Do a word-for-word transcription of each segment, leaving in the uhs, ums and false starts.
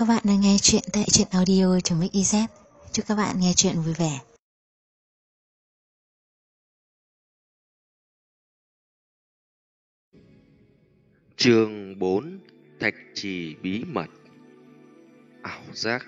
các bạn đang nghe chuyện tại truyện audio.mix.iz. Chúc các bạn nghe chuyện vui vẻ. Chương bốn. Thạch trì bí mật. Ảo giác.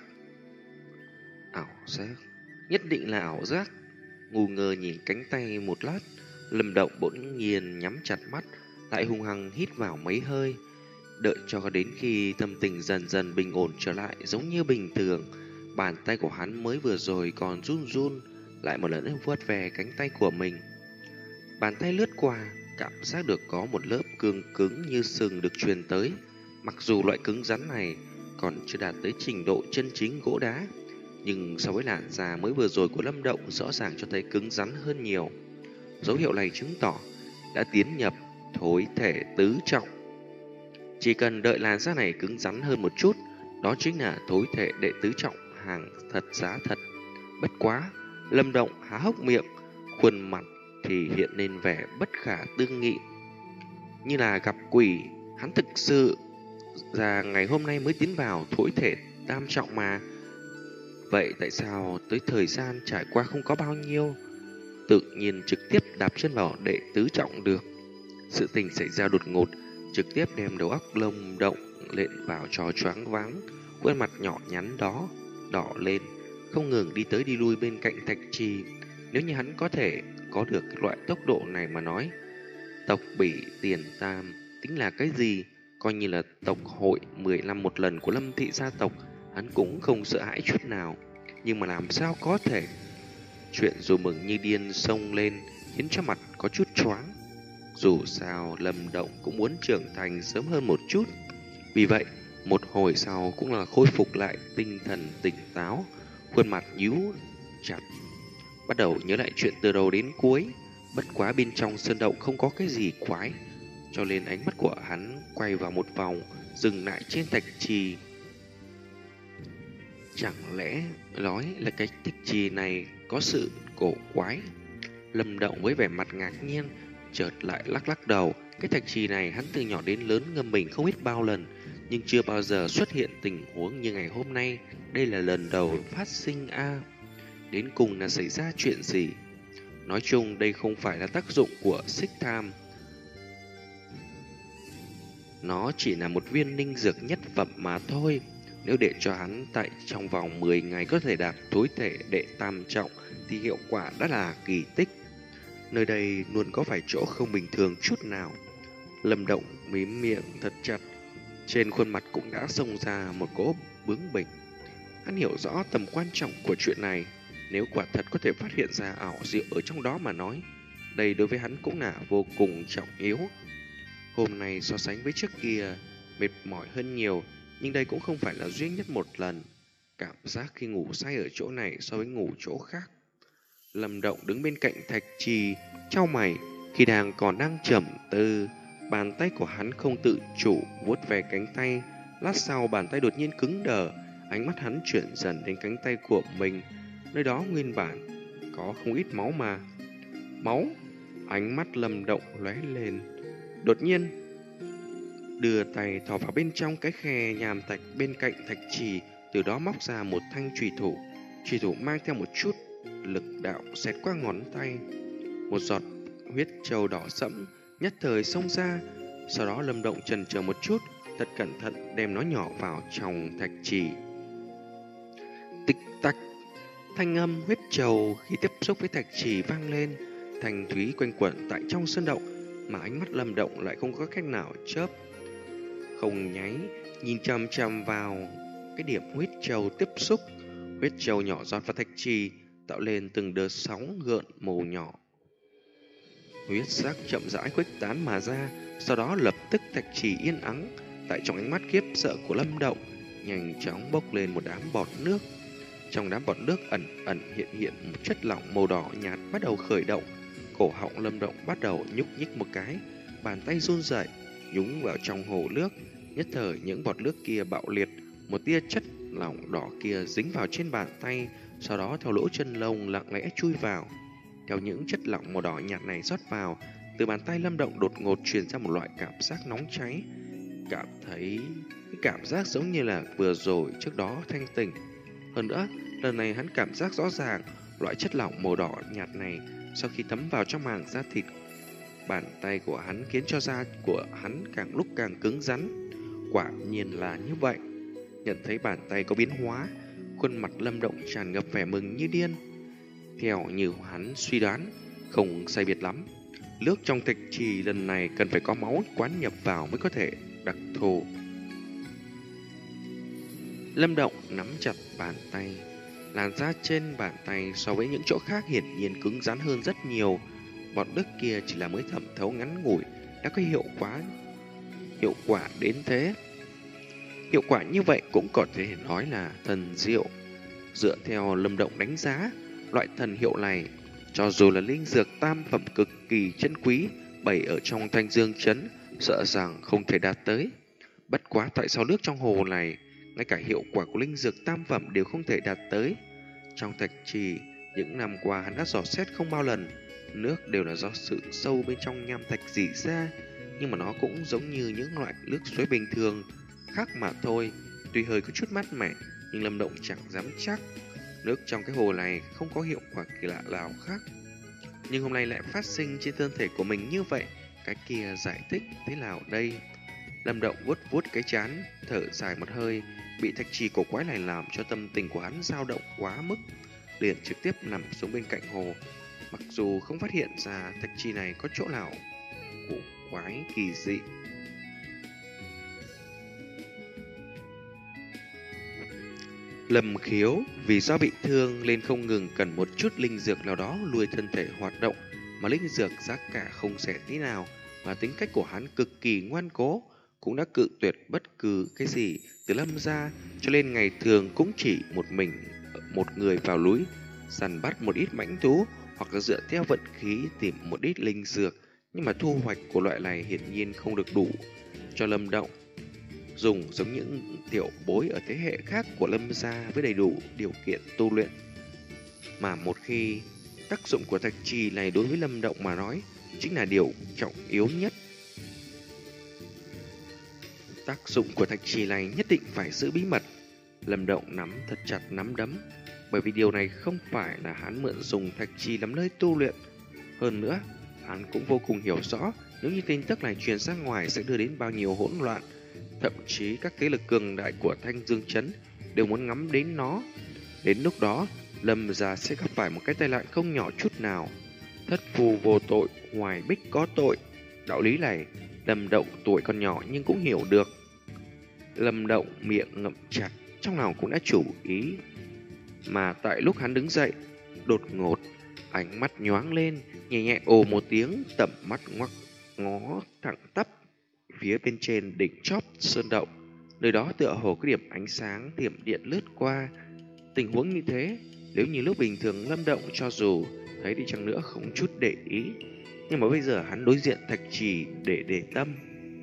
Ảo giác. Nhất định là ảo giác. Ngu ngơ nhìn cánh tay một lát, Lâm Động bỗng nhiên nhắm chặt mắt, lại hung hăng hít vào mấy hơi. Đợi cho đến khi tâm tình dần dần bình ổn trở lại giống như bình thường, bàn tay của hắn mới vừa rồi còn run run, lại một lần nữa vuốt về cánh tay của mình. Bàn tay lướt qua, cảm giác được có một lớp cương cứng như sừng được truyền tới. Mặc dù loại cứng rắn này còn chưa đạt tới trình độ chân chính gỗ đá, nhưng so với làn da mới vừa rồi của Lâm Động rõ ràng cho thấy cứng rắn hơn nhiều. Dấu hiệu này chứng tỏ đã tiến nhập thối thể tứ trọng. Chỉ cần đợi làn da này cứng rắn hơn một chút, đó chính là thối thể đệ tứ trọng hàng thật giá thật. Bất quá, Lâm Động há hốc miệng, khuôn mặt thì hiện lên vẻ bất khả tư nghị. Như là gặp quỷ, hắn thực sự ra ngày hôm nay mới tiến vào thối thể tam trọng mà. Vậy tại sao tới thời gian trải qua không có bao nhiêu, tự nhiên trực tiếp đạp chân vào đệ tứ trọng được? Sự tình xảy ra đột ngột, trực tiếp đem đầu óc Lâm Động lệnh vào trò choáng váng. Khuôn mặt nhỏ nhắn đó đỏ lên, không ngừng đi tới đi lui bên cạnh thạch trì. Nếu như hắn có thể có được loại tốc độ này mà nói, tộc Bỉ Tiền Tam tính là cái gì? Coi như là tộc hội mười năm một lần của Lâm thị gia tộc, hắn cũng không sợ hãi chút nào. Nhưng mà làm sao có thể? Chuyện dù mừng như điên xông lên, khiến cho mặt có chút choáng. Dù sao Lâm Động cũng muốn trưởng thành sớm hơn một chút. Vì vậy, một hồi sau cũng là khôi phục lại tinh thần tỉnh táo, khuôn mặt nhíu chặt, bắt đầu nhớ lại chuyện từ đầu đến cuối. Bất quá bên trong sơn động không có cái gì quái, cho nên ánh mắt của hắn quay vào một vòng, dừng lại trên thạch trì. Chẳng lẽ nói là cái thạch trì này có sự cổ quái? Lâm Động với vẻ mặt ngạc nhiên, chợt lại lắc lắc đầu. Cái thạch trì này hắn từ nhỏ đến lớn ngâm mình không biết bao lần, nhưng chưa bao giờ xuất hiện tình huống như ngày hôm nay. Đây là lần đầu phát sinh a à. Đến cùng là xảy ra chuyện gì? Nói chung đây không phải là tác dụng của xích tham, nó chỉ là một viên ninh dược nhất phẩm mà thôi. Nếu để cho hắn tại trong vòng mười ngày có thể đạt thối thể đệ tam trọng thì hiệu quả đã là kỳ tích. Nơi đây luôn có phải chỗ không bình thường chút nào. Lâm Động mím miệng thật chặt, trên khuôn mặt cũng đã xông ra một cỗ bướng bỉnh. Hắn hiểu rõ tầm quan trọng của chuyện này. Nếu quả thật có thể phát hiện ra ảo diệu ở trong đó mà nói, đây đối với hắn cũng là vô cùng trọng yếu. Hôm nay so sánh với trước kia mệt mỏi hơn nhiều, nhưng đây cũng không phải là duy nhất một lần. Cảm giác khi ngủ say ở chỗ này so với ngủ chỗ khác. Lâm Động đứng bên cạnh thạch trì, chau mày. Khi đang còn đang trầm tư, bàn tay của hắn không tự chủ vuốt về cánh tay. Lát sau bàn tay đột nhiên cứng đờ, ánh mắt hắn chuyển dần đến cánh tay của mình. Nơi đó nguyên bản có không ít máu mà. Máu? Ánh mắt Lâm Động lóe lên, đột nhiên đưa tay thò vào bên trong cái khe nhàm thạch bên cạnh thạch trì, từ đó móc ra một thanh chùy thủ. Chùy thủ mang theo một chút lực đạo xẹt qua ngón tay. Một giọt huyết trâu đỏ sẫm nhất thời xông ra. Sau đó Lâm Động chần chờ một chút, thật cẩn thận đem nó nhỏ vào trong thạch trì. Tích tắc, thanh âm huyết trâu khi tiếp xúc với thạch trì vang lên, thanh thúy quanh quẩn tại trong sơn động, mà ánh mắt Lâm Động lại không có cách nào chớp không nháy, nhìn chằm chằm vào cái điểm huyết trâu tiếp xúc. Huyết trâu nhỏ giọt vào thạch trì, tạo lên từng đợt sóng gợn màu nhỏ. Huyết sắc chậm rãi khuếch tán mà ra, sau đó lập tức thạch trì yên ắng. Tại trong ánh mắt khiếp sợ của Lâm Động, nhanh chóng bốc lên một đám bọt nước. Trong đám bọt nước ẩn ẩn hiện hiện một chất lỏng màu đỏ nhạt bắt đầu khởi động. Cổ họng Lâm Động bắt đầu nhúc nhích một cái, bàn tay run rẩy nhúng vào trong hồ nước. Nhất thời những bọt nước kia bạo liệt, một tia chất lỏng đỏ kia dính vào trên bàn tay, sau đó theo lỗ chân lông lặng lẽ chui vào. Theo những chất lỏng màu đỏ nhạt này rót vào, từ bàn tay Lâm Động đột ngột truyền ra một loại cảm giác nóng cháy. cảm thấy cái cảm giác giống như là vừa rồi trước đó thanh tỉnh. Hơn nữa, lần này hắn cảm giác rõ ràng loại chất lỏng màu đỏ nhạt này sau khi thấm vào trong màng da thịt bàn tay của hắn khiến cho da của hắn càng lúc càng cứng rắn. Quả nhiên là như vậy. Nhận thấy bàn tay có biến hóa, khuôn mặt Lâm Động tràn ngập vẻ mừng như điên. Theo như hắn suy đoán, không sai biệt lắm, nước trong thạch trì lần này cần phải có máu quán nhập vào mới có thể đặc thù. Lâm Động nắm chặt bàn tay. Làn da trên bàn tay so với những chỗ khác hiển nhiên cứng rắn hơn rất nhiều. Bọt nước kia chỉ là mới thẩm thấu ngắn ngủi đã có hiệu quả hiệu quả đến thế. Hiệu quả như vậy cũng có thể nói là thần diệu. Dựa theo Lâm Động đánh giá, loại thần hiệu này cho dù là linh dược tam phẩm cực kỳ chân quý bày ở trong Thanh Dương trấn, sợ rằng không thể đạt tới. Bất quá tại sao nước trong hồ này ngay cả hiệu quả của linh dược tam phẩm đều không thể đạt tới? Trong thạch trì, những năm qua hắn đã dò xét không bao lần, nước đều là do sự sâu bên trong nham thạch rỉ ra, nhưng mà nó cũng giống như những loại nước suối bình thường khác mà thôi. Tuy hơi có chút mát mẻ, nhưng Lâm Động chẳng dám chắc nước trong cái hồ này không có hiệu quả kỳ lạ nào khác. Nhưng hôm nay lại phát sinh trên thân thể của mình như vậy, cái kia giải thích thế nào đây? Lâm Động vuốt vuốt cái trán, thở dài một hơi. Bị thạch trì cổ quái này làm cho tâm tình của hắn dao động quá mức, liền trực tiếp nằm xuống bên cạnh hồ. Mặc dù không phát hiện ra thạch trì này có chỗ nào cổ quái kỳ dị. Lâm Khiếu vì do bị thương nên không ngừng cần một chút linh dược nào đó nuôi thân thể hoạt động, mà linh dược giá cả không rẻ tí nào, mà tính cách của hắn cực kỳ ngoan cố, cũng đã cự tuyệt bất cứ cái gì từ Lâm gia, cho nên ngày thường cũng chỉ một mình một người vào núi săn bắt một ít mãnh thú, hoặc là dựa theo vận khí tìm một ít linh dược, nhưng mà thu hoạch của loại này hiển nhiên không được đủ cho Lâm Động dùng, giống những tiểu bối ở thế hệ khác của Lâm gia với đầy đủ điều kiện tu luyện. Mà một khi tác dụng của thạch trì này đối với Lâm Động mà nói chính là điều trọng yếu nhất. Tác dụng của thạch trì này nhất định phải giữ bí mật. Lâm Động nắm thật chặt nắm đấm, bởi vì điều này không phải là hắn mượn dùng thạch trì làm nơi tu luyện. Hơn nữa, hắn cũng vô cùng hiểu rõ nếu như tin tức này truyền ra ngoài sẽ đưa đến bao nhiêu hỗn loạn. Thậm chí các thế lực cường đại của Thanh Dương trấn đều muốn ngắm đến nó. Đến lúc đó, Lâm gia sẽ gặp phải một cái tai nạn không nhỏ chút nào. Thất phù vô tội, ngoài bích có tội. Đạo lý này, Lâm Động tuổi còn nhỏ nhưng cũng hiểu được. Lâm Động miệng ngậm chặt, trong lòng cũng đã chủ ý. Mà tại lúc hắn đứng dậy, đột ngột, ánh mắt nhoáng lên, nhẹ nhẹ ồ một tiếng, tầm mắt ngoắc ngó thẳng tắp phía bên trên đỉnh chóp sơn động. Nơi đó tựa hồ có điểm ánh sáng thiểm điện lướt qua. Tình huống như thế, nếu như lúc bình thường Lâm Động cho dù thấy đi chăng nữa không chút để ý, nhưng mà bây giờ hắn đối diện thạch trì để để tâm.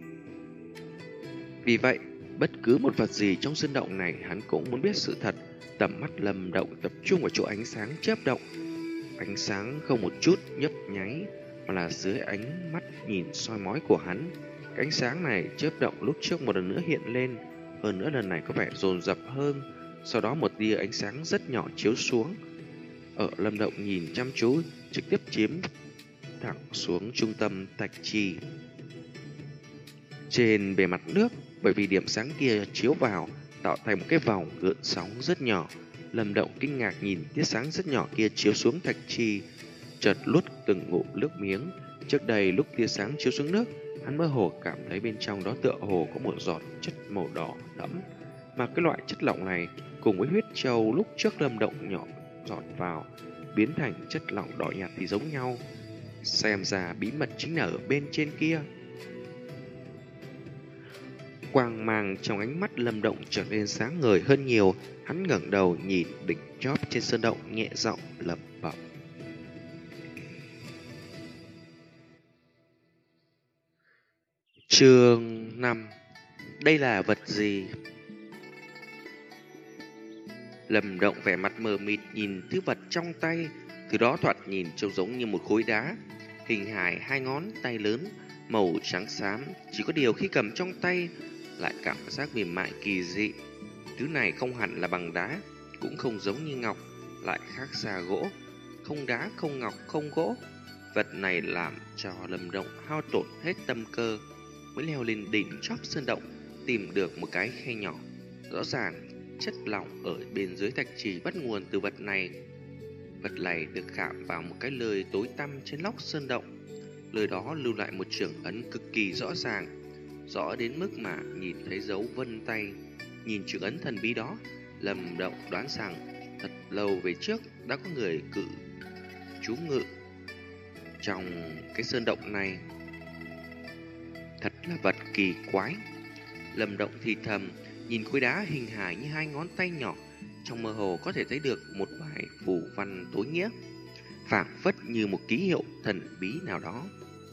Vì vậy, bất cứ một vật gì trong sơn động này hắn cũng muốn biết sự thật. Tầm mắt Lâm Động tập trung vào chỗ ánh sáng chớp động. Ánh sáng không một chút nhấp nháy, mà là dưới ánh mắt nhìn soi mói của hắn. Cái ánh sáng này chớp động lúc trước một lần nữa hiện lên, hơn nữa lần này có vẻ dồn dập hơn. Sau đó một tia ánh sáng rất nhỏ chiếu xuống. Ở Lâm Động nhìn chăm chú, trực tiếp chiếm thẳng xuống trung tâm thạch trì. Trên bề mặt nước, bởi vì điểm sáng kia chiếu vào, tạo thành một cái vòng gợn sóng rất nhỏ. Lâm Động kinh ngạc nhìn tia sáng rất nhỏ kia chiếu xuống thạch trì, chợt nuốt từng ngụm nước miếng. Trước đây lúc tia sáng chiếu xuống nước, hắn mơ hồ cảm thấy bên trong đó tựa hồ có một giọt chất màu đỏ thẫm, mà cái loại chất lỏng này cùng với huyết trâu lúc trước Lâm Động nhỏ giọt vào biến thành chất lỏng đỏ nhạt thì giống nhau. Xem ra bí mật chính là ở bên trên kia. Quang mang trong ánh mắt Lâm Động trở nên sáng ngời hơn nhiều. Hắn ngẩng đầu nhìn đỉnh chóp trên sơn động, nhẹ giọng lẩm bẩm: Chương năm. Đây là vật gì? Lâm Động vẻ mặt mờ mịt nhìn thứ vật trong tay. Thứ đó thoạt nhìn trông giống như một khối đá, hình hài hai ngón tay lớn, màu trắng xám, chỉ có điều khi cầm trong tay lại cảm giác mềm mại kỳ dị. Thứ này không hẳn là bằng đá, cũng không giống như ngọc, lại khác xa gỗ. Không đá, không ngọc, không gỗ. Vật này làm cho Lâm Động hao tổn hết tâm cơ, mới leo lên đỉnh chóp sơn động, tìm được một cái khe nhỏ. Rõ ràng chất lỏng ở bên dưới thạch trì bắt nguồn từ vật này. Vật này được khảm vào một cái lơi tối tăm trên lóc sơn động. Lời đó lưu lại một trưởng ấn cực kỳ rõ ràng, rõ đến mức mà nhìn thấy dấu vân tay. Nhìn trưởng ấn thần bí đó, Lâm Động đoán rằng thật lâu về trước đã có người cự trú ngự trong cái sơn động này. Thật là vật kỳ quái. Lâm Động thì thầm, nhìn khối đá hình hài như hai ngón tay nhỏ, trong mơ hồ có thể thấy được một vài phù văn tối nghĩa, phảng phất như một ký hiệu thần bí nào đó.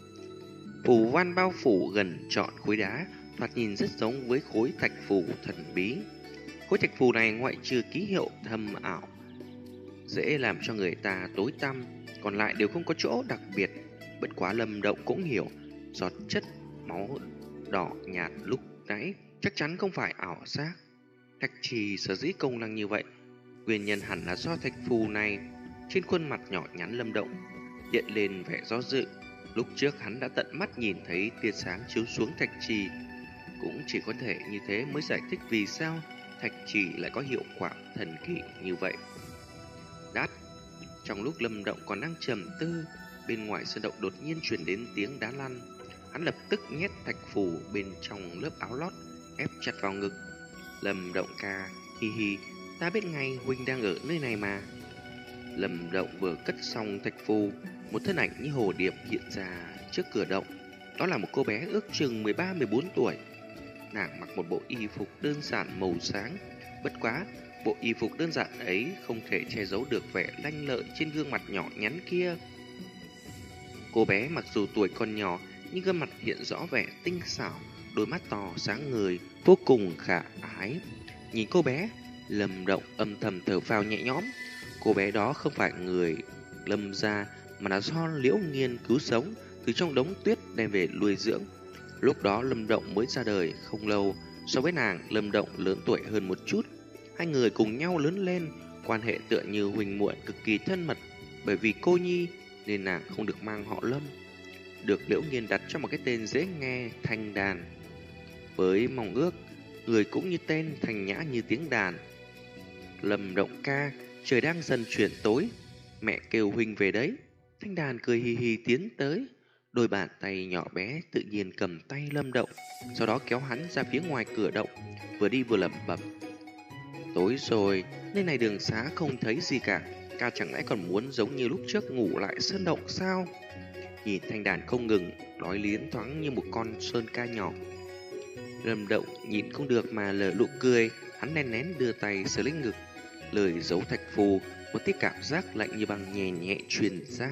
Phù văn bao phủ gần trọn khối đá, thoạt nhìn rất giống với khối thạch phù thần bí. Khối thạch phù này ngoại trừ ký hiệu thâm ảo, dễ làm cho người ta tối tăm, còn lại đều không có chỗ đặc biệt. Bất quá Lâm Động cũng hiểu, giọt chất máu đỏ nhạt lúc nãy chắc chắn không phải ảo giác. Thạch trì sở dĩ công năng như vậy, nguyên nhân hẳn là do thạch phù này. Trên khuôn mặt nhỏ nhắn Lâm Động hiện lên vẻ do dự. Lúc trước hắn đã tận mắt nhìn thấy tia sáng chiếu xuống thạch trì, cũng chỉ có thể như thế mới giải thích vì sao thạch trì lại có hiệu quả thần kỳ như vậy. Đát, trong lúc Lâm Động còn đang trầm tư, bên ngoài sơn động đột nhiên truyền đến tiếng đá lăn. Hắn lập tức nhét thạch phù bên trong lớp áo lót, ép chặt vào ngực. Lâm Động ca, hi hi, ta biết ngay huynh đang ở nơi này mà. Lâm Động vừa cất xong thạch phù, một thân ảnh như hồ điệp hiện ra trước cửa động. Đó là một cô bé ước chừng mười ba mười bốn tuổi. Nàng mặc một bộ y phục đơn giản màu sáng. Bất quá, bộ y phục đơn giản ấy không thể che giấu được vẻ lanh lợi trên gương mặt nhỏ nhắn kia. Cô bé mặc dù tuổi còn nhỏ, nhưng gương mặt hiện rõ vẻ tinh xảo, đôi mắt to sáng ngời, vô cùng khả ái. Nhìn cô bé, Lâm Động âm thầm thở phào nhẹ nhõm. Cô bé đó không phải người Lâm gia, mà là do Liễu Nghiên cứu sống, từ trong đống tuyết đem về nuôi dưỡng. Lúc đó Lâm Động mới ra đời không lâu, so với nàng, Lâm Động lớn tuổi hơn một chút. Hai người cùng nhau lớn lên, quan hệ tựa như huynh muội cực kỳ thân mật. Bởi vì cô nhi nên nàng không được mang họ Lâm, được Liễu Nghiên đặt cho một cái tên dễ nghe, Thanh Đàn, với mong ước người cũng như tên, thanh nhã như tiếng đàn. Lâm Động ca, trời đang dần chuyển tối, mẹ kêu huynh về đấy. Thanh Đàn cười hì hì tiến tới, đôi bàn tay nhỏ bé tự nhiên cầm tay Lâm Động, sau đó kéo hắn ra phía ngoài cửa động, vừa đi vừa lẩm bẩm: tối rồi, nơi này đường xá không thấy gì cả, ca chẳng lẽ còn muốn giống như lúc trước ngủ lại sơn động sao? Nhìn Thanh Đàn không ngừng nói liến thoáng như một con sơn ca nhỏ, Lâm Động nhịn không được mà lờ nụ cười. Hắn nén nén đưa tay sờ lên ngực, lời giấu thạch phù, một tí cảm giác lạnh như băng nhẹ nhẹ truyền ra.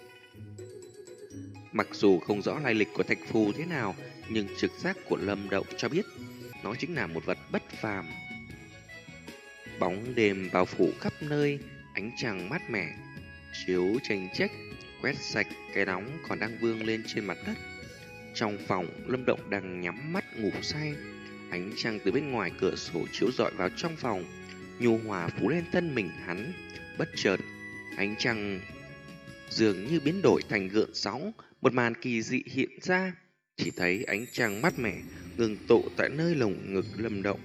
Mặc dù không rõ lai lịch của thạch phù thế nào, nhưng trực giác của Lâm Động cho biết nó chính là một vật bất phàm. Bóng đêm bao phủ khắp nơi, ánh trăng mát mẻ chiếu chênh chếch, quét sạch cái nóng còn đang vương lên trên mặt đất. Trong phòng, Lâm Động đang nhắm mắt ngủ say. Ánh trăng từ bên ngoài cửa sổ chiếu rọi vào trong phòng, nhu hòa phủ lên thân mình hắn. Bất chợt, ánh trăng dường như biến đổi thành gợn sóng, một màn kỳ dị hiện ra. Chỉ thấy ánh trăng mát mẻ ngừng tụ tại nơi lồng ngực Lâm Động.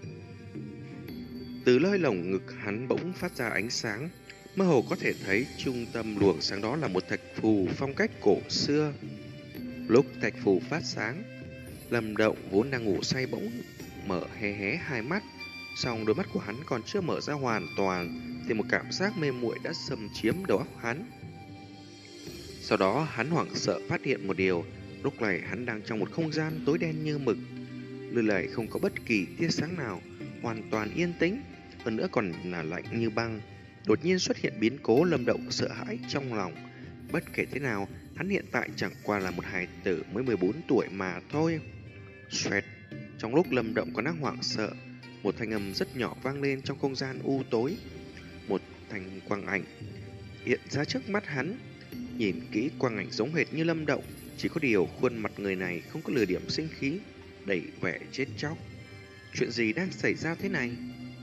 Từ nơi lồng ngực hắn bỗng phát ra ánh sáng, mơ hồ có thể thấy trung tâm luồng sáng đó là một thạch phù phong cách cổ xưa. Lúc thạch phù phát sáng, Lâm Động vốn đang ngủ say bỗng mở hé hé hai mắt, song đôi mắt của hắn còn chưa mở ra hoàn toàn thì một cảm giác mê muội đã xâm chiếm đầu óc hắn. Sau đó hắn hoảng sợ phát hiện một điều, lúc này hắn đang trong một không gian tối đen như mực, nơi này không có bất kỳ tia sáng nào, hoàn toàn yên tĩnh, hơn nữa còn là lạnh như băng. Đột nhiên xuất hiện biến cố, Lâm Động sợ hãi trong lòng. Bất kể thế nào, hắn hiện tại chẳng qua là một hài tử mới mười bốn tuổi mà thôi. Xoẹt, trong lúc Lâm Động còn đang hoảng sợ, một thanh âm rất nhỏ vang lên trong không gian u tối. Một thanh quang ảnh hiện ra trước mắt hắn. Nhìn kỹ, quang ảnh giống hệt như Lâm Động, Chỉ có điều khuôn mặt người này không có lửa điểm sinh khí, đầy vẻ chết chóc. Chuyện gì đang xảy ra thế này?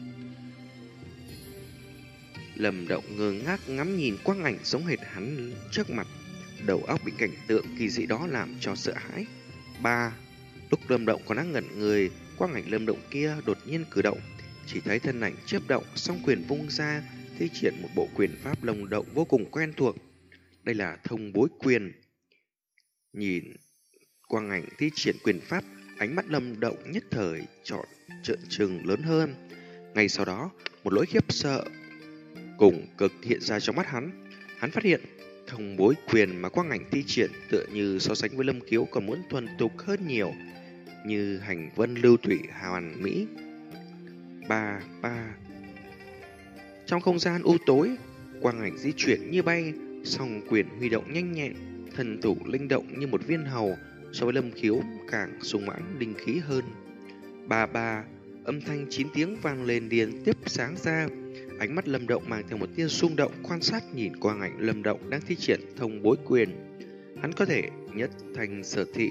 Lâm Động ngơ ngác ngắm nhìn quang ảnh giống hệt hắn trước mặt, đầu óc bị cảnh tượng kỳ dị đó làm cho sợ hãi. Ba, lúc Lâm Động còn đang ngẩn người, quang ảnh Lâm Động kia đột nhiên cử động, chỉ thấy thân ảnh chớp động, song quyền vung ra, thi triển một bộ quyền pháp lồng động vô cùng quen thuộc. Đây là thông bối quyền. Nhìn quang ảnh thi triển quyền pháp, ánh mắt Lâm Động nhất thời trọn trợn trừng lớn hơn. Ngay sau đó, một nỗi khiếp sợ cùng cực hiện ra trong mắt hắn. Hắn phát hiện thông bối quyền mà quang ảnh thi triển tựa như so sánh với Lâm Kiếu còn muốn thuần thục hơn nhiều, như hành vân lưu thủy hoàn mỹ. Ba ba. Trong không gian u tối, quang ảnh di chuyển như bay, song quyền huy động nhanh nhẹn, thần thủ linh động như một viên hầu, so với Lâm Khiếu càng sung mãn linh khí hơn. Ba ba. Âm thanh chín tiếng vang lên liên tiếp sáng ra. Ánh mắt Lâm Động mang theo một tia rung động, quan sát nhìn quang ảnh Lâm Động đang thi triển thông bối quyền. Hắn có thể nhất thành sở thị,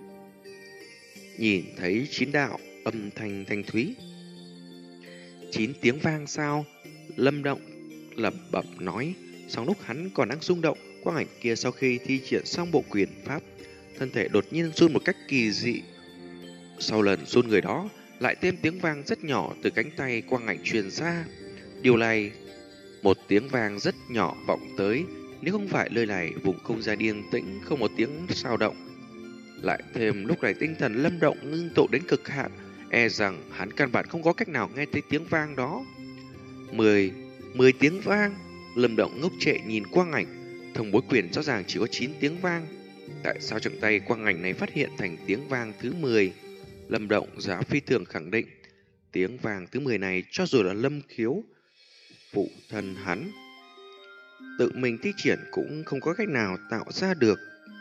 nhìn thấy chín đạo âm thanh thanh thúy. Chín tiếng vang sao? Lâm Động lẩm bẩm nói. Sau lúc hắn còn đang rung động, quang ảnh kia sau khi thi triển xong bộ quyền pháp, thân thể đột nhiên run một cách kỳ dị. Sau lần run người đó, lại thêm tiếng vang rất nhỏ từ cánh tay quang ảnh truyền ra. Điều này, một tiếng vang rất nhỏ vọng tới, nếu không phải nơi này vùng không gian yên tĩnh không một tiếng sao động. Lại thêm lúc này tinh thần Lâm Động ngưng tụ đến cực hạn, e rằng hắn căn bản không có cách nào nghe thấy tiếng vang đó. Mười, mười tiếng vang. Lâm Động ngốc trệ nhìn quang ảnh, thông bối quyền rõ ràng chỉ có chín tiếng vang. Tại sao trong tay quang ảnh này phát hiện thành tiếng vang thứ mười? Lâm Động giả phi thường khẳng định, tiếng vang thứ mười này cho dù là Lâm Khiếu, phụ thân hắn, tự mình thi triển cũng không có cách nào tạo ra được.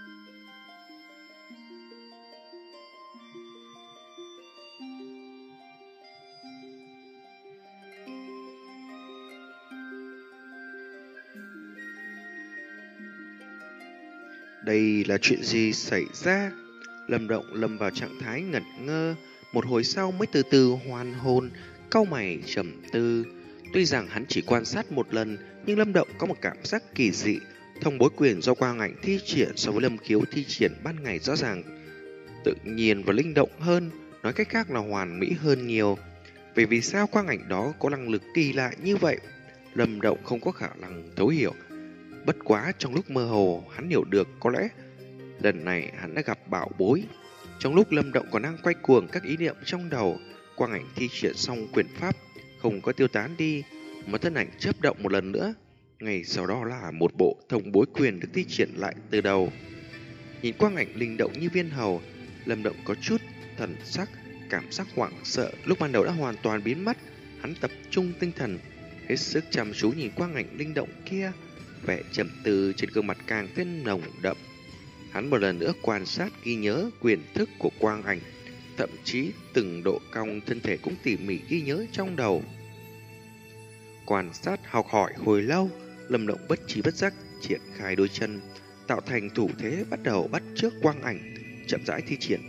Đây là chuyện gì xảy ra? Lâm Động lâm vào trạng thái ngẩn ngơ, một hồi sau mới từ từ hoàn hồn, cau mày trầm tư. Tuy rằng hắn chỉ quan sát một lần, nhưng Lâm Động có một cảm giác kỳ dị. Thông bối quyền do quang ảnh thi triển so với Lâm Khiếu thi triển ban ngày rõ ràng tự nhiên và linh động hơn, nói cách khác là hoàn mỹ hơn nhiều. Vì vì sao quang ảnh đó có năng lực kỳ lạ như vậy? Lâm Động không có khả năng thấu hiểu. Bất quá trong lúc mơ hồ, hắn hiểu được có lẽ lần này hắn đã gặp bảo bối. Trong lúc Lâm Động còn đang quay cuồng các ý niệm trong đầu, quang ảnh thi triển xong quyền pháp không có tiêu tán đi, mà thân ảnh chớp động một lần nữa. Ngày sau đó là một bộ thông bối quyền được thi triển lại từ đầu. Nhìn quang ảnh linh động như viên hầu, Lâm Động có chút thần sắc, cảm giác hoảng sợ lúc ban đầu đã hoàn toàn biến mất. Hắn tập trung tinh thần, hết sức chăm chú nhìn quang ảnh linh động kia, vẻ trầm tư trên gương mặt càng thêm nồng đậm. Hắn một lần nữa quan sát ghi nhớ quyền thức của quang ảnh, thậm chí từng độ cong thân thể cũng tỉ mỉ ghi nhớ trong đầu. Quan sát học hỏi hồi lâu, Lâm Động bất trí bất giác triển khai đôi chân, tạo thành thủ thế bắt đầu bắt chước quang ảnh, chậm rãi thi triển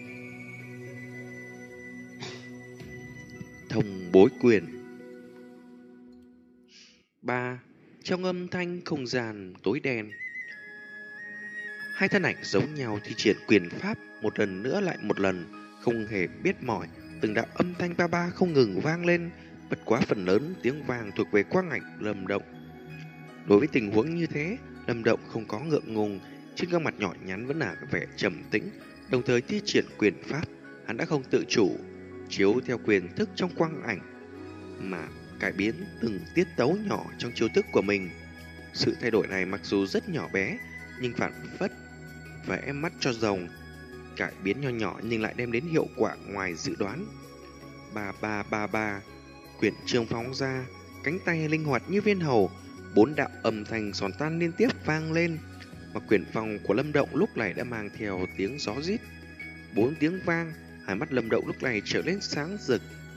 thông bối quyền. Ba. Trong âm thanh không gian tối đen, hai thân ảnh giống nhau thi triển quyền pháp một lần nữa lại một lần, không hề biết mỏi. Từng đạo âm thanh ba ba không ngừng vang lên, bất quá phần lớn tiếng vang thuộc về quang ảnh Lâm Động. Đối với tình huống như thế, Lâm Động không có ngượng ngùng, trên gương mặt nhỏ nhắn vẫn là vẻ trầm tĩnh, đồng thời thi triển quyền pháp. Hắn đã không tự chủ chiếu theo quyền thức trong quang ảnh mà cải biến từng tiết tấu nhỏ trong chiêu thức của mình. Sự thay đổi này mặc dù rất nhỏ bé, nhưng phản phất vẽ mắt cho rồng, cải biến nho nhỏ nhưng lại đem đến hiệu quả ngoài dự đoán. Ba ba ba ba, quyền trường phóng ra, cánh tay linh hoạt như viên hầu, bốn đạo âm thanh giòn tan liên tiếp vang lên, mà quyền phong của Lâm Động lúc này đã mang theo tiếng gió rít. Bốn tiếng vang, hai mắt Lâm Động lúc này trở lên sáng rực.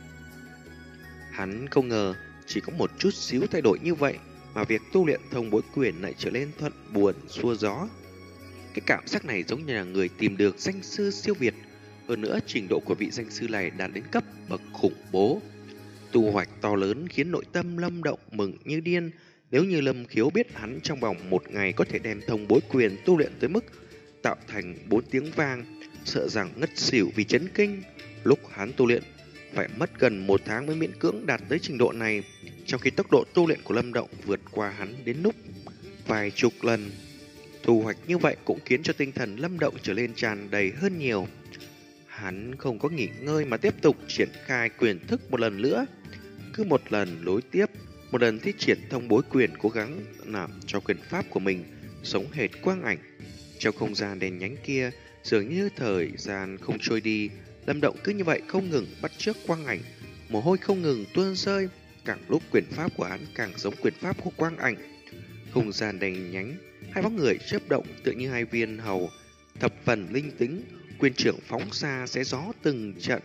Hắn không ngờ chỉ có một chút xíu thay đổi như vậy mà việc tu luyện thông bối quyền lại trở lên thuận buồm xuôi gió. Cái cảm giác này giống như là người tìm được danh sư siêu việt. Hơn nữa, trình độ của vị danh sư này đạt đến cấp bậc khủng bố. Tu hoạch to lớn khiến nội tâm Lâm Động mừng như điên. Nếu như Lâm Khiếu biết hắn trong vòng một ngày có thể đem thông bối quyền tu luyện tới mức tạo thành bốn tiếng vang, sợ rằng ngất xỉu vì chấn kinh. Lúc hắn tu luyện phải mất gần một tháng mới miễn cưỡng đạt tới trình độ này, trong khi tốc độ tu luyện của Lâm Động vượt qua hắn đến lúc vài chục lần. Thu hoạch như vậy cũng khiến cho tinh thần Lâm Động trở lên tràn đầy hơn nhiều. Hắn không có nghỉ ngơi mà tiếp tục triển khai quyền thức một lần nữa. Cứ một lần nối tiếp, một lần thi triển thông bối quyền, cố gắng làm cho quyền pháp của mình sống hệt quang ảnh. Trong không gian đèn nhánh kia, dường như thời gian không trôi đi, Lâm Động cứ như vậy không ngừng bắt chước quang ảnh, mồ hôi không ngừng tuôn rơi. Càng lúc quyền pháp của hắn càng giống quyền pháp của quang ảnh. Không gian đèn nhánh, hai bóng người chớp động tựa như hai viên hầu, thập phần linh tính, quyền trưởng phóng xa xé gió từng trận.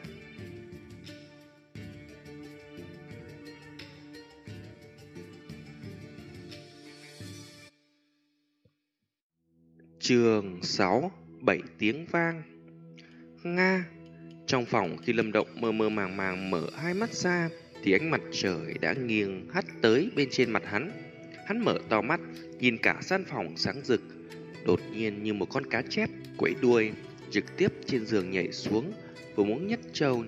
Chương sáu. Bảy tiếng vang. Nga. Trong phòng, khi Lâm Động mơ mơ màng màng mở hai mắt ra thì ánh mặt trời đã nghiêng hắt tới bên trên mặt hắn. Hắn mở to mắt, nhìn cả gian phòng sáng rực. Đột nhiên như một con cá chép quẫy đuôi, trực tiếp trên giường nhảy xuống, vừa muốn nhấc trâu.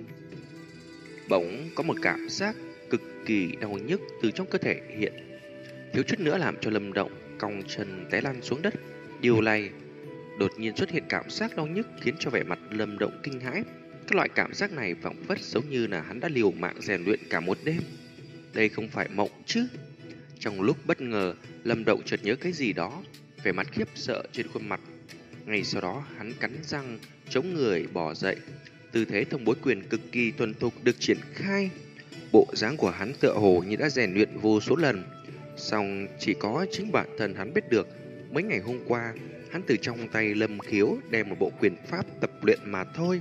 Bỗng có một cảm giác cực kỳ đau nhức từ trong cơ thể hiện, thiếu chút nữa làm cho Lâm Động cong chân té lăn xuống đất. Điều này đột nhiên xuất hiện cảm giác đau nhức khiến cho vẻ mặt Lâm Động kinh hãi. Các loại cảm giác này phảng phất giống như là hắn đã liều mạng rèn luyện cả một đêm. Đây không phải mộng chứ? Trong lúc bất ngờ, Lâm Động chợt nhớ cái gì đó, vẻ mặt khiếp sợ trên khuôn mặt. Ngay sau đó, hắn cắn răng, chống người bò dậy. Tư thế thông bối quyền cực kỳ thuần thục được triển khai. Bộ dáng của hắn tựa hồ như đã rèn luyện vô số lần. Song chỉ có chính bản thân hắn biết được, mấy ngày hôm qua, hắn từ trong tay Lâm Khiếu đem một bộ quyền pháp tập luyện mà thôi.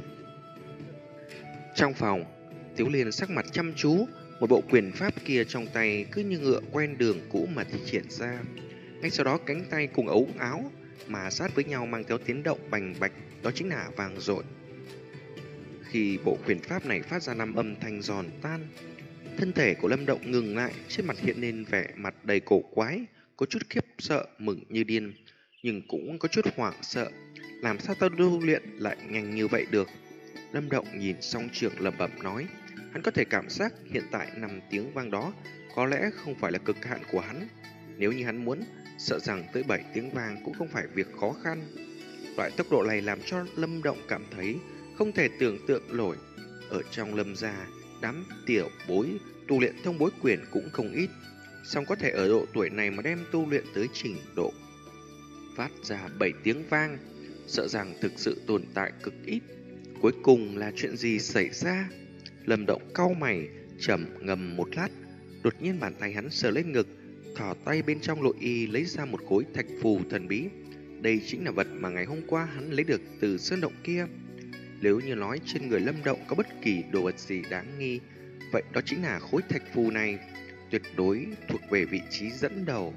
Trong phòng, Tiếu Liên sắc mặt chăm chú, một bộ quyền pháp kia trong tay cứ như ngựa quen đường cũ mà thi triển ra. Ngay sau đó cánh tay cùng ống áo mà sát với nhau mang theo tiếng động bành bạch, đó chính là vang dội. Khi bộ quyền pháp này phát ra năm âm thanh giòn tan, thân thể của Lâm Động ngừng lại, trên mặt hiện lên vẻ mặt đầy cổ quái, có chút khiếp sợ mừng như điên, nhưng cũng có chút hoảng sợ. Làm sao tao tu luyện lại nhanh như vậy được? Lâm Động nhìn song trưởng lẩm bẩm nói. Hắn có thể cảm giác hiện tại năm tiếng vang đó có lẽ không phải là cực hạn của hắn. Nếu như hắn muốn, sợ rằng tới bảy tiếng vang cũng không phải việc khó khăn. Loại tốc độ này làm cho Lâm Động cảm thấy không thể tưởng tượng nổi. Ở trong Lâm gia, đám tiểu bối tu luyện thông bối quyền cũng không ít, song có thể ở độ tuổi này mà đem tu luyện tới trình độ phát ra bảy tiếng vang, sợ rằng thực sự tồn tại cực ít. Cuối cùng là chuyện gì xảy ra? Lâm Động cau mày, trầm ngâm một lát, đột nhiên bàn tay hắn sờ lên ngực, thò tay bên trong nội y lấy ra một khối thạch phù thần bí. Đây chính là vật mà ngày hôm qua hắn lấy được từ sơn động kia. Nếu như nói trên người Lâm Động có bất kỳ đồ vật gì đáng nghi, vậy đó chính là khối thạch phù này, tuyệt đối thuộc về vị trí dẫn đầu.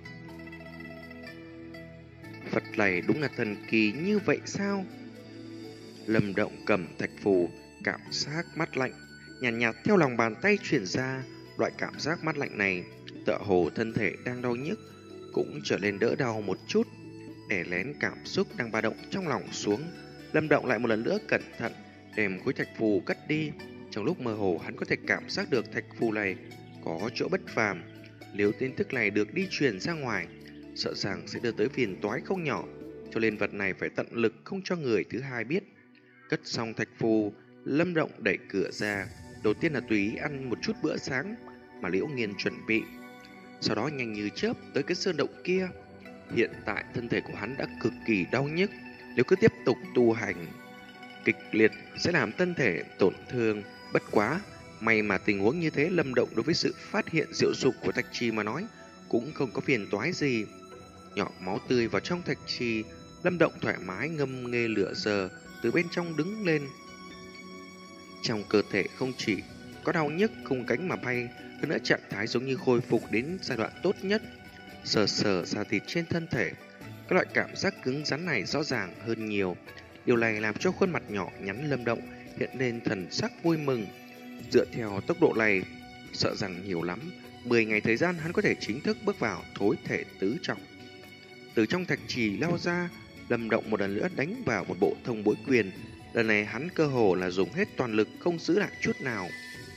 Vật này đúng là thần kỳ như vậy sao? Lâm Động cầm thạch phù, cảm giác mát lạnh nhàn nhạt, nhạt theo lòng bàn tay truyền ra. Loại cảm giác mát lạnh này tựa hồ thân thể đang đau nhức cũng trở nên đỡ đau một chút. Để lén cảm xúc đang ba động trong lòng xuống, Lâm Động lại một lần nữa cẩn thận đem khối thạch phù cất đi. Trong lúc mơ hồ, hắn có thể cảm giác được thạch phù này có chỗ bất phàm. Nếu tin tức này được đi truyền ra ngoài, sợ rằng sẽ đưa tới phiền toái không nhỏ, cho nên vật này phải tận lực không cho người thứ hai biết. Cất xong thạch phù, Lâm Động đẩy cửa ra. Đầu tiên là tùy ý ăn một chút bữa sáng mà Liễu Nghiên chuẩn bị, sau đó nhanh như chớp tới cái sơn động kia. Hiện tại thân thể của hắn đã cực kỳ đau nhức, nếu cứ tiếp tục tu hành kịch liệt sẽ làm thân thể tổn thương. Bất quá may mà tình huống như thế, Lâm Động đối với sự phát hiện diệu dụng của thạch trì mà nói cũng không có phiền toái gì. Nhỏ máu tươi vào trong thạch trì, Lâm Động thoải mái ngâm nghê lửa giờ từ bên trong đứng lên. Trong cơ thể không chỉ có đau nhức không cánh mà bay, hơn nữa trạng thái giống như khôi phục đến giai đoạn tốt nhất. Sờ sờ da thịt trên thân thể, Cái loại cảm giác cứng rắn này rõ ràng hơn nhiều. Điều này làm cho khuôn mặt nhỏ nhắn Lâm Động hiện lên thần sắc vui mừng. Dựa theo tốc độ này, sợ rằng nhiều lắm, mười ngày thời gian hắn có thể chính thức bước vào thối thể tứ trọng. Từ trong thạch trì lao ra, Lâm Động một lần nữa đánh vào một bộ thông bối quyền. Lần này hắn cơ hồ là dùng hết toàn lực, không giữ lại chút nào.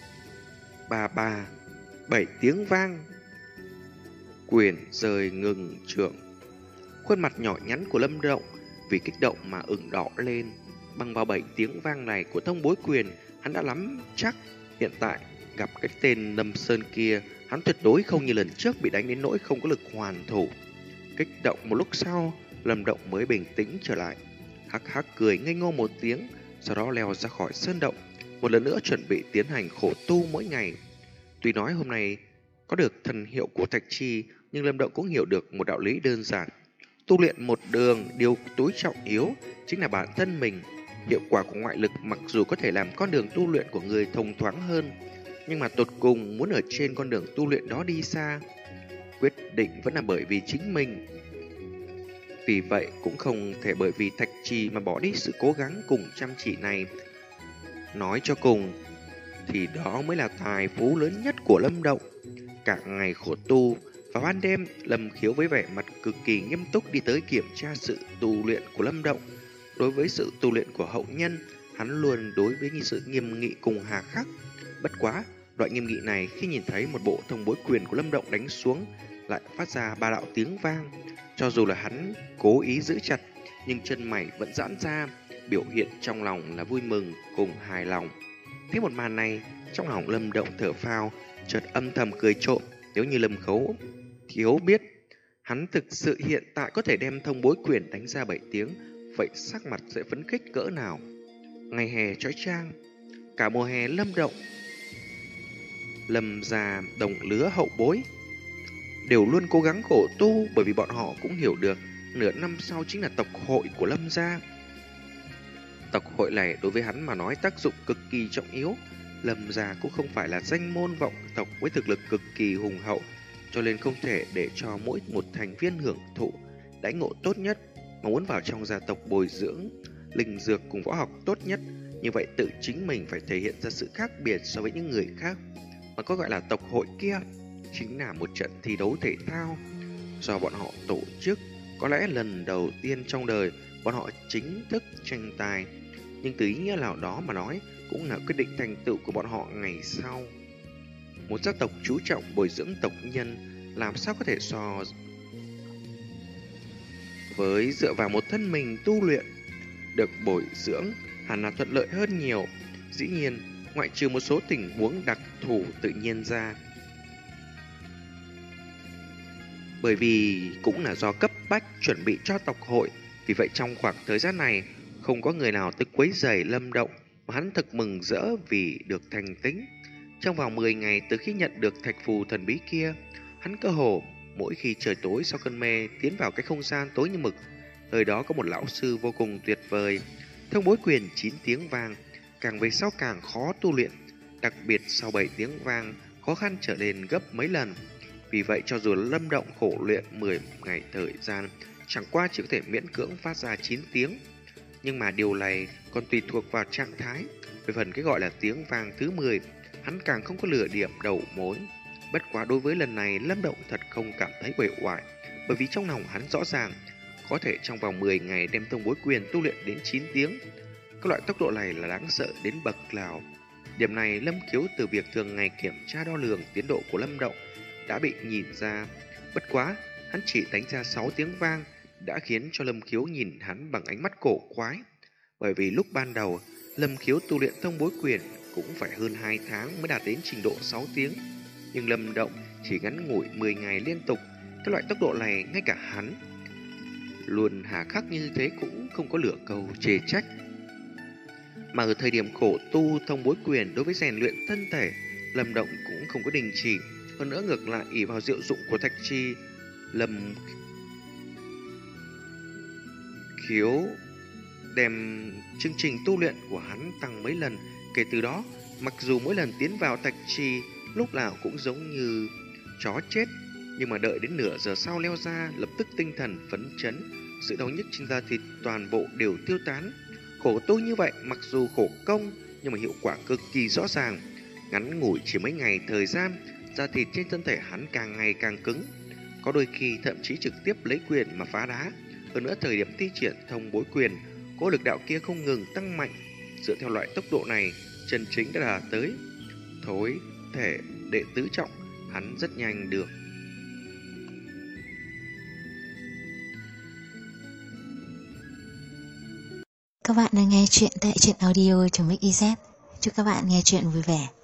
Ba ba, bảy tiếng vang, quyền rời ngừng trượng. Khuôn mặt nhỏ nhắn của Lâm Động vì kích động mà ửng đỏ lên. Bằng vào bảy tiếng vang này của thông bối quyền, hắn đã nắm chắc hiện tại gặp cái tên Lâm Sơn kia, hắn tuyệt đối không như lần trước bị đánh đến nỗi không có lực hoàn thủ. Kích động một lúc sau, Lâm Động mới bình tĩnh trở lại, hắc hắc cười ngây ngô một tiếng, sau đó leo ra khỏi sơn động, một lần nữa chuẩn bị tiến hành khổ tu mỗi ngày. Tuy nói hôm nay có được thần hiệu của thạch chi, nhưng Lâm Động cũng hiểu được một đạo lý đơn giản. Tu luyện một đường, điều tối trọng yếu chính là bản thân mình. Hiệu quả của ngoại lực mặc dù có thể làm con đường tu luyện của người thông thoáng hơn, nhưng mà tột cùng muốn ở trên con đường tu luyện đó đi xa, quyết định vẫn là bởi vì chính mình. Vì vậy cũng không thể bởi vì thạch trì mà bỏ đi sự cố gắng cùng chăm chỉ này. Nói cho cùng thì đó mới là tài phú lớn nhất của Lâm Động. Cả ngày khổ tu, vào ban đêm Lâm Khiếu với vẻ mặt cực kỳ nghiêm túc đi tới kiểm tra sự tu luyện của Lâm Động. Đối với sự tu luyện của hậu nhân, hắn luôn đối với sự nghiêm nghị cùng hà khắc. Bất quá, loại nghiêm nghị này khi nhìn thấy một bộ thông bối quyền của Lâm Động đánh xuống lại phát ra ba đạo tiếng vang. Cho dù là hắn cố ý giữ chặt, nhưng chân mày vẫn giãn ra, biểu hiện trong lòng là vui mừng cùng hài lòng. Thấy một màn này, trong lòng Lâm Động thở phào, chợt âm thầm cười trộm. Nếu như Lâm Khấu Thiếu biết hắn thực sự hiện tại có thể đem thông bối quyền đánh ra bảy tiếng, vậy sắc mặt sẽ phấn khích cỡ nào. Ngày hè chói chang, cả mùa hè Lâm Động, Lâm già đồng lứa hậu bối đều luôn cố gắng khổ tu, bởi vì bọn họ cũng hiểu được nửa năm sau chính là tộc hội của Lâm gia. Tộc hội này đối với hắn mà nói tác dụng cực kỳ trọng yếu. Lâm gia cũng không phải là danh môn vọng tộc với thực lực cực kỳ hùng hậu, cho nên không thể để cho mỗi một thành viên hưởng thụ đãi ngộ tốt nhất. Mà muốn vào trong gia tộc bồi dưỡng linh dược cùng võ học tốt nhất, như vậy tự chính mình phải thể hiện ra sự khác biệt so với những người khác. Mà có gọi là tộc hội kia chính là một trận thi đấu thể thao do bọn họ tổ chức. Có lẽ lần đầu tiên trong đời bọn họ chính thức tranh tài, nhưng từ ý nghĩa nào đó mà nói cũng là quyết định thành tựu của bọn họ ngày sau. Một gia tộc chú trọng bồi dưỡng tộc nhân làm sao có thể so với dựa vào một thân mình tu luyện. Được bồi dưỡng hẳn là thuận lợi hơn nhiều. Dĩ nhiên, ngoại trừ một số tình huống đặc thù tự nhiên ra, bởi vì cũng là do cấp bách chuẩn bị cho tộc hội. Vì vậy trong khoảng thời gian này không có người nào tới quấy rầy Lâm Động, mà hắn thực mừng rỡ vì được thành tính. Trong vòng mười ngày từ khi nhận được thạch phù thần bí kia, hắn cơ hồ mỗi khi trời tối sau cơn mê tiến vào cái không gian tối như mực. Nơi đó có một lão sư vô cùng tuyệt vời. Thông bối quyền chín tiếng vang, càng về sau càng khó tu luyện, đặc biệt sau bảy tiếng vang khó khăn trở lên gấp mấy lần. Vì vậy cho dù Lâm Động khổ luyện mười ngày thời gian, chẳng qua chỉ có thể miễn cưỡng phát ra chín tiếng. Nhưng mà điều này còn tùy thuộc vào trạng thái. Về phần cái gọi là tiếng vang thứ mười, hắn càng không có lửa điểm đầu mối. Bất quá đối với lần này Lâm Động thật không cảm thấy uể oải, bởi vì trong lòng hắn rõ ràng có thể trong vòng mười ngày đem thông bối quyền tu luyện đến chín tiếng. Các loại tốc độ này là đáng sợ đến bậc nào. Điểm này Lâm Khiếu từ việc thường ngày kiểm tra đo lường tiến độ của Lâm Động đã bị nhìn ra. Bất quá hắn chỉ đánh ra sáu tiếng vang đã khiến cho Lâm Khiếu nhìn hắn bằng ánh mắt cổ quái. Bởi vì lúc ban đầu Lâm Khiếu tu luyện thông bối quyền cũng phải hơn hai tháng mới đạt đến trình độ sáu tiếng, nhưng Lâm Động chỉ ngắn ngủi mười ngày liên tục. Cái loại tốc độ này ngay cả hắn luôn hà khắc như thế cũng không có lửa cầu chê trách. Mà ở thời điểm khổ tu thông bối quyền, đối với rèn luyện thân thể, Lâm Động cũng không có đình chỉ. Hơn nữa ngược lại ỷ vào diệu dụng của thạch chi, Lâm Khiếu đem chương trình tu luyện của hắn tăng mấy lần. Kể từ đó, mặc dù mỗi lần tiến vào thạch chi lúc nào cũng giống như chó chết, Nhưng mà đợi đến nửa giờ sau leo ra, lập tức tinh thần phấn chấn, sự đau nhức trên da thịt toàn bộ đều tiêu tán. Khổ tu như vậy, mặc dù khổ công nhưng mà hiệu quả cực kỳ rõ ràng. Ngắn ngủi chỉ mấy ngày thời gian, da thịt trên thân thể hắn càng ngày càng cứng, có đôi khi thậm chí trực tiếp lấy quyền mà phá đá. Hơn nữa thời điểm thi triển thông bối quyền, cỗ lực đạo kia không ngừng tăng mạnh. Dựa theo loại tốc độ này, chân chính đã đạt tới thối thể đệ tứ trọng, hắn rất nhanh được. Các bạn đang nghe chuyện tại truyện audio.mixyz. Chúc các bạn nghe chuyện vui vẻ.